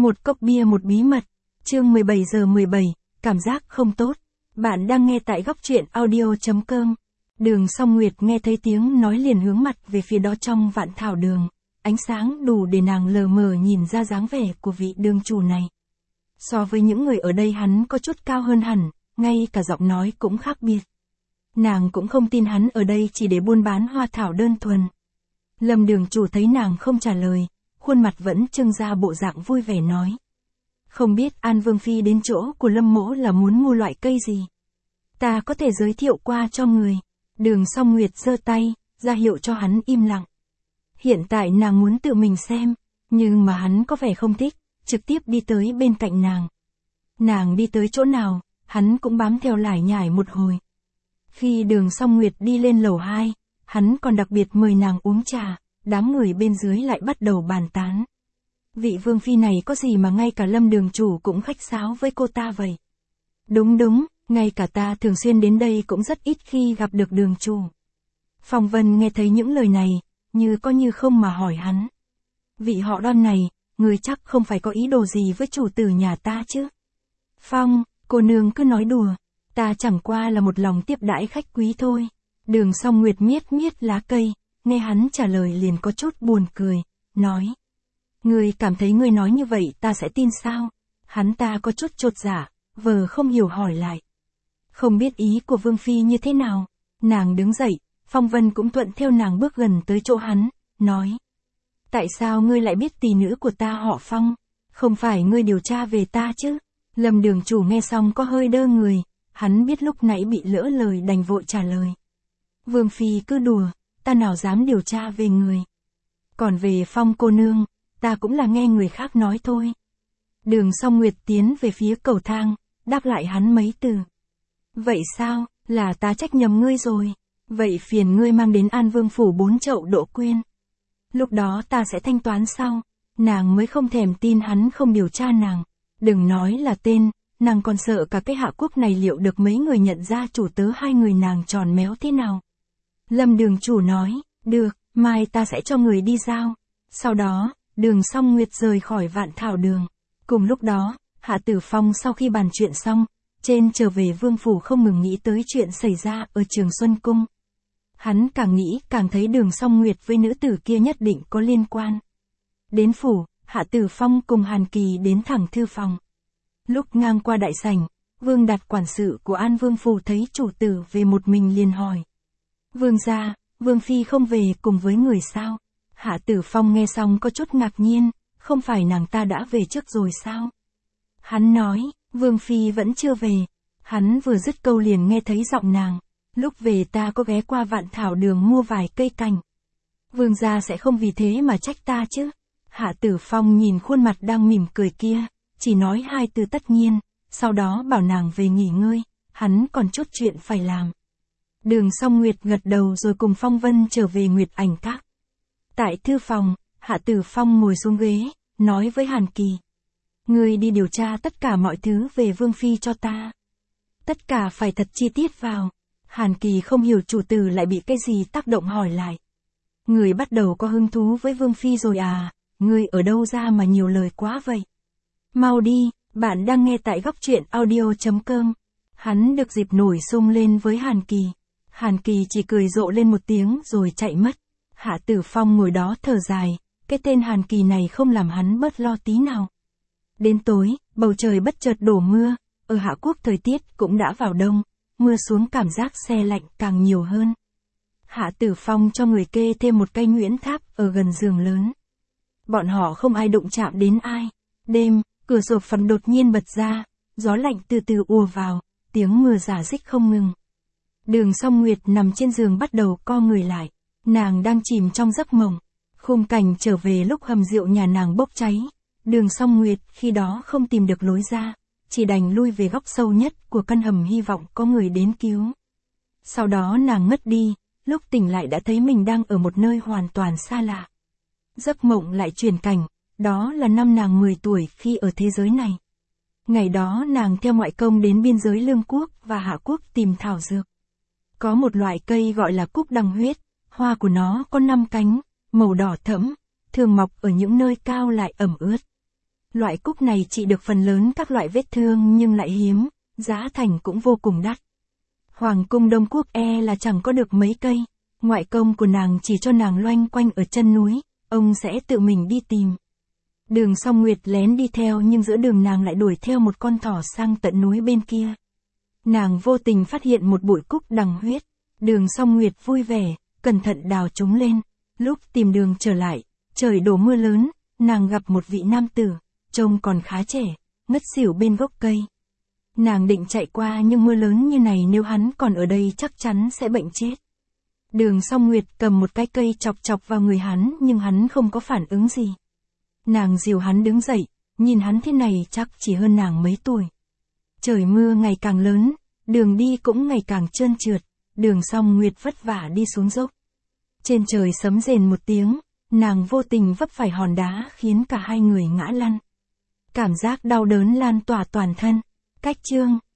Một cốc bia một bí mật, chương 17:17, cảm giác không tốt. Bạn đang nghe tại góc truyện audio.com. Đường Song Nguyệt nghe thấy tiếng nói liền hướng mặt về phía đó trong vạn thảo đường. Ánh sáng đủ để nàng lờ mờ nhìn ra dáng vẻ của vị đường chủ này. So với những người ở đây hắn có chút cao hơn hẳn, ngay cả giọng nói cũng khác biệt. Nàng cũng không tin hắn ở đây chỉ để buôn bán hoa thảo đơn thuần. Lâm đường chủ thấy nàng không trả lời, khuôn mặt vẫn trưng ra bộ dạng vui vẻ nói. Không biết An Vương Phi đến chỗ của Lâm mỗ là muốn mua loại cây gì? Ta có thể giới thiệu qua cho người. Đường Song Nguyệt giơ tay, ra hiệu cho hắn im lặng. Hiện tại nàng muốn tự mình xem, nhưng mà hắn có vẻ không thích, trực tiếp đi tới bên cạnh nàng. Nàng đi tới chỗ nào, hắn cũng bám theo lải nhải một hồi. Khi Đường Song Nguyệt đi lên lầu 2, hắn còn đặc biệt mời nàng uống trà, đám người bên dưới lại bắt đầu bàn tán. Vị Vương Phi này có gì mà ngay cả Lâm đường chủ cũng khách sáo với cô ta vậy? Đúng, ngay cả ta thường xuyên đến đây cũng rất ít khi gặp được đường chủ. Phong Vân nghe thấy những lời này, như có như không mà hỏi hắn. Vị họ Đoan này, người chắc không phải có ý đồ gì với chủ tử nhà ta chứ? Phong, cô nương cứ nói đùa, ta chẳng qua là một lòng tiếp đãi khách quý thôi. Đường Song Nguyệt miết miết lá cây, nghe hắn trả lời liền có chút buồn cười, nói. Ngươi cảm thấy ngươi nói như vậy ta sẽ tin sao? Hắn ta có chút chột dạ, vờ không hiểu hỏi lại. Không biết ý của Vương Phi như thế nào? Nàng đứng dậy, Phong Vân cũng thuận theo nàng bước gần tới chỗ hắn, nói. Tại sao ngươi lại biết tỷ nữ của ta họ Phong? Không phải ngươi điều tra về ta chứ? Lâm đường chủ nghe xong có hơi đơ người, hắn biết lúc nãy bị lỡ lời đành vội trả lời. Vương Phi cứ đùa, ta nào dám điều tra về người. Còn về Phong cô nương, ta cũng là nghe người khác nói thôi. Đường Song Nguyệt tiến về phía cầu thang, đáp lại hắn mấy từ. Vậy sao, là ta trách nhầm ngươi rồi. Vậy phiền ngươi mang đến An Vương phủ 4 chậu đỗ quyên. Lúc đó ta sẽ thanh toán sau. Nàng mới không thèm tin hắn không điều tra nàng. Đừng nói là tên, nàng còn sợ cả cái Hạ Quốc này liệu được mấy người nhận ra chủ tớ hai người nàng tròn méo thế nào. Lâm đường chủ nói, được, mai ta sẽ cho người đi giao. Sau đó, Đường Song Nguyệt rời khỏi vạn thảo đường. Cùng lúc đó, Hạ Tử Phong sau khi bàn chuyện xong, trên trở về vương phủ không ngừng nghĩ tới chuyện xảy ra ở Trường Xuân Cung. Hắn càng nghĩ càng thấy Đường Song Nguyệt với nữ tử kia nhất định có liên quan. Đến phủ, Hạ Tử Phong cùng Hàn Kỳ đến thẳng thư phòng. Lúc ngang qua đại sảnh, Vương Đạt quản sự của An Vương phủ thấy chủ tử về một mình liền hỏi. Vương gia, Vương Phi không về cùng với người sao? Hạ Tử Phong nghe xong có chút ngạc nhiên, không phải nàng ta đã về trước rồi sao? Hắn nói, Vương Phi vẫn chưa về. Hắn vừa dứt câu liền nghe thấy giọng nàng. Lúc về ta có ghé qua vạn thảo đường mua vài cây cành. Vương gia sẽ không vì thế mà trách ta chứ? Hạ Tử Phong nhìn khuôn mặt đang mỉm cười kia, chỉ nói 2 từ tất nhiên, sau đó bảo nàng về nghỉ ngơi, hắn còn chút chuyện phải làm. Đường Song Nguyệt gật đầu rồi cùng Phong Vân trở về Nguyệt Ảnh Các. Tại thư phòng, Hạ Tử Phong ngồi xuống ghế, nói với Hàn Kỳ. Ngươi đi điều tra tất cả mọi thứ về Vương Phi cho ta. Tất cả phải thật chi tiết vào. Hàn Kỳ không hiểu chủ tử lại bị cái gì tác động hỏi lại. Người bắt đầu có hứng thú với Vương Phi rồi à, ngươi ở đâu ra mà nhiều lời quá vậy? Mau đi, bạn đang nghe tại góc truyện audio.com. Hắn được dịp nổi sung lên với Hàn Kỳ. Hàn Kỳ chỉ cười rộ lên một tiếng rồi chạy mất. Hạ Tử Phong ngồi đó thở dài, cái tên Hàn Kỳ này không làm hắn bớt lo tí nào. Đến tối, bầu trời bất chợt đổ mưa, ở Hạ Quốc thời tiết cũng đã vào đông, mưa xuống cảm giác se lạnh càng nhiều hơn. Hạ Tử Phong cho người kê thêm một cây nhuyễn tháp ở gần giường lớn. Bọn họ không ai đụng chạm đến ai. Đêm, cửa sổ phần đột nhiên bật ra, gió lạnh từ từ ùa vào, tiếng mưa rả rích không ngừng. Đường Song Nguyệt nằm trên giường bắt đầu co người lại. Nàng đang chìm trong giấc mộng. Khung cảnh trở về lúc hầm rượu nhà nàng bốc cháy. Đường Song Nguyệt khi đó không tìm được lối ra, chỉ đành lui về góc sâu nhất của căn hầm hy vọng có người đến cứu. Sau đó nàng ngất đi, lúc tỉnh lại đã thấy mình đang ở một nơi hoàn toàn xa lạ. Giấc mộng lại chuyển cảnh, đó là năm nàng 10 tuổi khi ở thế giới này. Ngày đó nàng theo ngoại công đến biên giới Lương Quốc và Hạ Quốc tìm thảo dược. Có một loại cây gọi là cúc đằng huyết, hoa của nó có 5 cánh, màu đỏ thẫm, thường mọc ở những nơi cao lại ẩm ướt. Loại cúc này trị được phần lớn các loại vết thương nhưng lại hiếm, giá thành cũng vô cùng đắt. Hoàng cung Đông Quốc là chẳng có được mấy cây, ngoại công của nàng chỉ cho nàng loanh quanh ở chân núi, ông sẽ tự mình đi tìm. Đường Song Nguyệt lén đi theo nhưng giữa đường nàng lại đuổi theo một con thỏ sang tận núi bên kia. Nàng vô tình phát hiện một bụi cúc đằng huyết, Đường Song Nguyệt vui vẻ, cẩn thận đào chúng lên. Lúc tìm đường trở lại, trời đổ mưa lớn, nàng gặp một vị nam tử, trông còn khá trẻ, ngất xỉu bên gốc cây. Nàng định chạy qua nhưng mưa lớn như này nếu hắn còn ở đây chắc chắn sẽ bệnh chết. Đường Song Nguyệt cầm một cái cây chọc chọc vào người hắn nhưng hắn không có phản ứng gì. Nàng dìu hắn đứng dậy, nhìn hắn thế này chắc chỉ hơn nàng mấy tuổi. Trời mưa ngày càng lớn, đường đi cũng ngày càng trơn trượt, Đường Song Nguyệt vất vả đi xuống dốc. Trên trời sấm rền một tiếng, nàng vô tình vấp phải hòn đá khiến cả hai người ngã lăn. Cảm giác đau đớn lan tỏa toàn thân. Cách chương